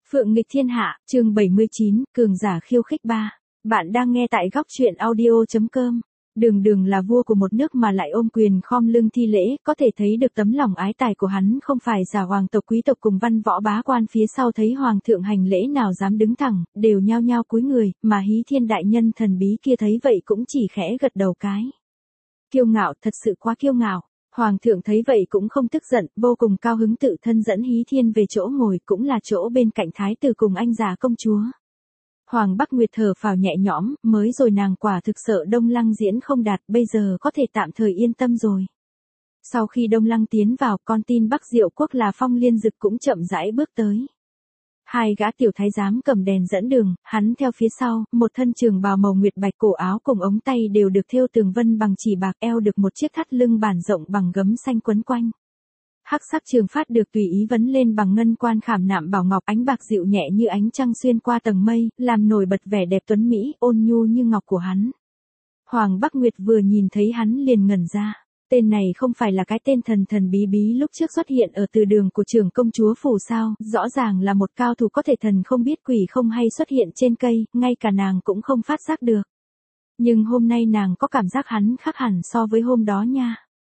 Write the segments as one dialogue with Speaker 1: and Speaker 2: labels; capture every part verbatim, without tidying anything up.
Speaker 1: Phượng nghịch thiên hạ, chương bảy mươi chín, cường giả khiêu khích ba. Bạn đang nghe tại góc truyện audio chấm com. Đường Đường là vua của một nước mà lại ôm quyền khom lưng thi lễ, có thể thấy được tấm lòng ái tài của hắn không phải giả hoàng tộc quý tộc cùng văn võ bá quan phía sau thấy hoàng thượng hành lễ nào dám đứng thẳng, đều nhao nhao cúi người, mà Hí Thiên đại nhân thần bí kia thấy vậy cũng chỉ khẽ gật đầu cái. Kiêu ngạo, thật sự quá kiêu ngạo. Hoàng thượng thấy vậy cũng không tức giận, vô cùng cao hứng tự thân dẫn Hí Thiên về chỗ ngồi, cũng là chỗ bên cạnh thái tử cùng anh già công chúa. Hoàng Bắc Nguyệt thở phào nhẹ nhõm, mới rồi nàng quả thực sợ Đông Lăng diễn không đạt, bây giờ có thể tạm thời yên tâm rồi. Sau khi Đông Lăng tiến vào, con tin Bắc Diệu Quốc là Phong Liên Dực cũng chậm rãi bước tới. Hai gã tiểu thái giám cầm đèn dẫn đường, hắn theo phía sau, một thân trường bào màu nguyệt bạch, cổ áo cùng ống tay đều được thêu tường vân bằng chỉ bạc, eo được một chiếc thắt lưng bản rộng bằng gấm xanh quấn quanh. Hắc sắc trường phát được tùy ý vấn lên bằng ngân quan khảm nạm bảo ngọc, ánh bạc dịu nhẹ như ánh trăng xuyên qua tầng mây, làm nổi bật vẻ đẹp tuấn mỹ, ôn nhu như ngọc của hắn. Hoàng Bắc Nguyệt vừa nhìn thấy hắn liền ngẩn ra. Tên này không phải là cái tên thần thần bí bí lúc trước xuất hiện ở từ đường của trưởng công chúa phủ sao, rõ ràng là một cao thủ có thể thần không biết quỷ không hay xuất hiện trên cây, ngay cả nàng cũng không phát giác được. Nhưng hôm nay nàng có cảm giác hắn khác hẳn so với hôm đó nha.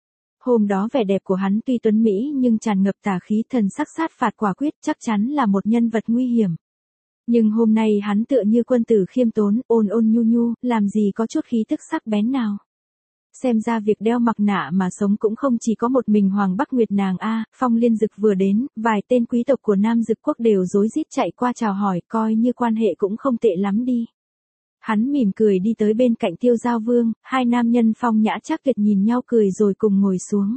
Speaker 1: Hôm đó vẻ đẹp của hắn tuy tuấn mỹ nhưng tràn ngập tà khí, thần sắc sát phạt quả quyết, chắc chắn là một nhân vật nguy hiểm. Nhưng hôm nay hắn tựa như quân tử khiêm tốn, ôn ôn nhu nhu, làm gì có chút khí tức sắc bén nào. Xem ra việc đeo mặt nạ mà sống cũng không chỉ có một mình Hoàng Bắc Nguyệt nàng a. Phong Liên Dực vừa đến, vài tên quý tộc của Nam Dực Quốc đều rối rít chạy qua chào hỏi, coi như quan hệ cũng không tệ lắm đi. Hắn mỉm cười đi tới bên cạnh Tiêu Giao Vương, hai nam nhân phong nhã chắc tuyệt nhìn nhau cười rồi cùng ngồi xuống.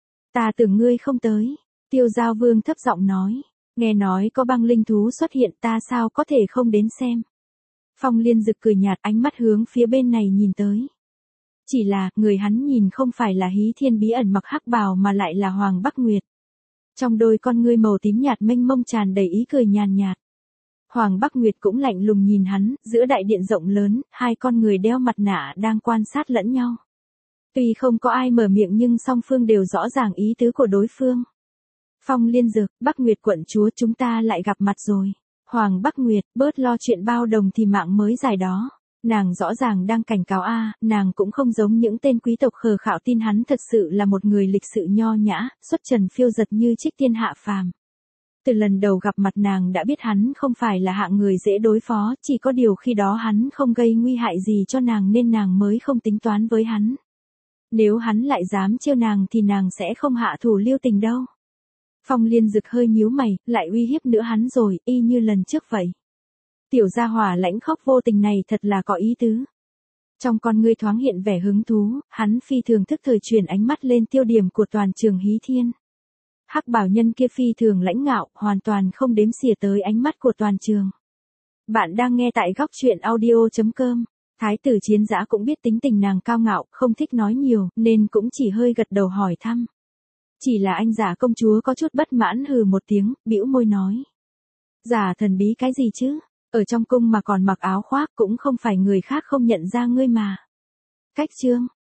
Speaker 1: Ta tưởng ngươi không tới. Tiêu Giao Vương thấp giọng nói, nghe nói có băng linh thú xuất hiện, ta sao có thể không đến xem. Phong Liên Dực cười nhạt, ánh mắt hướng phía bên này nhìn tới. Chỉ là, người hắn nhìn không phải là Hí Thiên bí ẩn mặc hắc bào mà lại là Hoàng Bắc Nguyệt. Trong đôi con ngươi màu tím nhạt mênh mông tràn đầy ý cười nhàn nhạt. Hoàng Bắc Nguyệt cũng lạnh lùng nhìn hắn, giữa đại điện rộng lớn, hai con người đeo mặt nạ đang quan sát lẫn nhau. Tuy không có ai mở miệng nhưng song phương đều rõ ràng ý tứ của đối phương. Phong Liên Dực, Bắc Nguyệt quận chúa, chúng ta lại gặp mặt rồi. Hoàng Bắc Nguyệt, bớt lo chuyện bao đồng thì mạng mới dài đó. Nàng rõ ràng đang cảnh cáo a, nàng cũng không giống những tên quý tộc khờ khạo, tin hắn thật sự là một người lịch sự nho nhã, xuất trần phiêu giật như trích tiên hạ phàm. Từ lần đầu gặp mặt nàng đã biết hắn không phải là hạng người dễ đối phó, chỉ có điều khi đó hắn không gây nguy hại gì cho nàng nên nàng mới không tính toán với hắn. Nếu hắn lại dám trêu nàng thì nàng sẽ không hạ thủ lưu tình đâu. Phong Liên Dực hơi nhíu mày, lại uy hiếp nữa hắn rồi, y như lần trước vậy. Tiểu gia hỏa lãnh khóc vô tình này thật là có ý tứ. Trong con ngươi thoáng hiện vẻ hứng thú, hắn phi thường thức thời chuyển ánh mắt lên tiêu điểm của toàn trường Hí Thiên. Hắc bảo nhân kia phi thường lãnh ngạo, hoàn toàn không đếm xỉa tới ánh mắt của toàn trường. Bạn đang nghe tại góc truyện audio chấm com. Thái tử Chiến Dã cũng biết tính tình nàng cao ngạo, không thích nói nhiều, nên cũng chỉ hơi gật đầu hỏi thăm. Chỉ là anh giả công chúa có chút bất mãn hừ một tiếng, bĩu môi nói. Giả thần bí cái gì chứ? Ở trong cung mà còn mặc áo khoác cũng không phải người khác không nhận ra ngươi mà. Cách chương,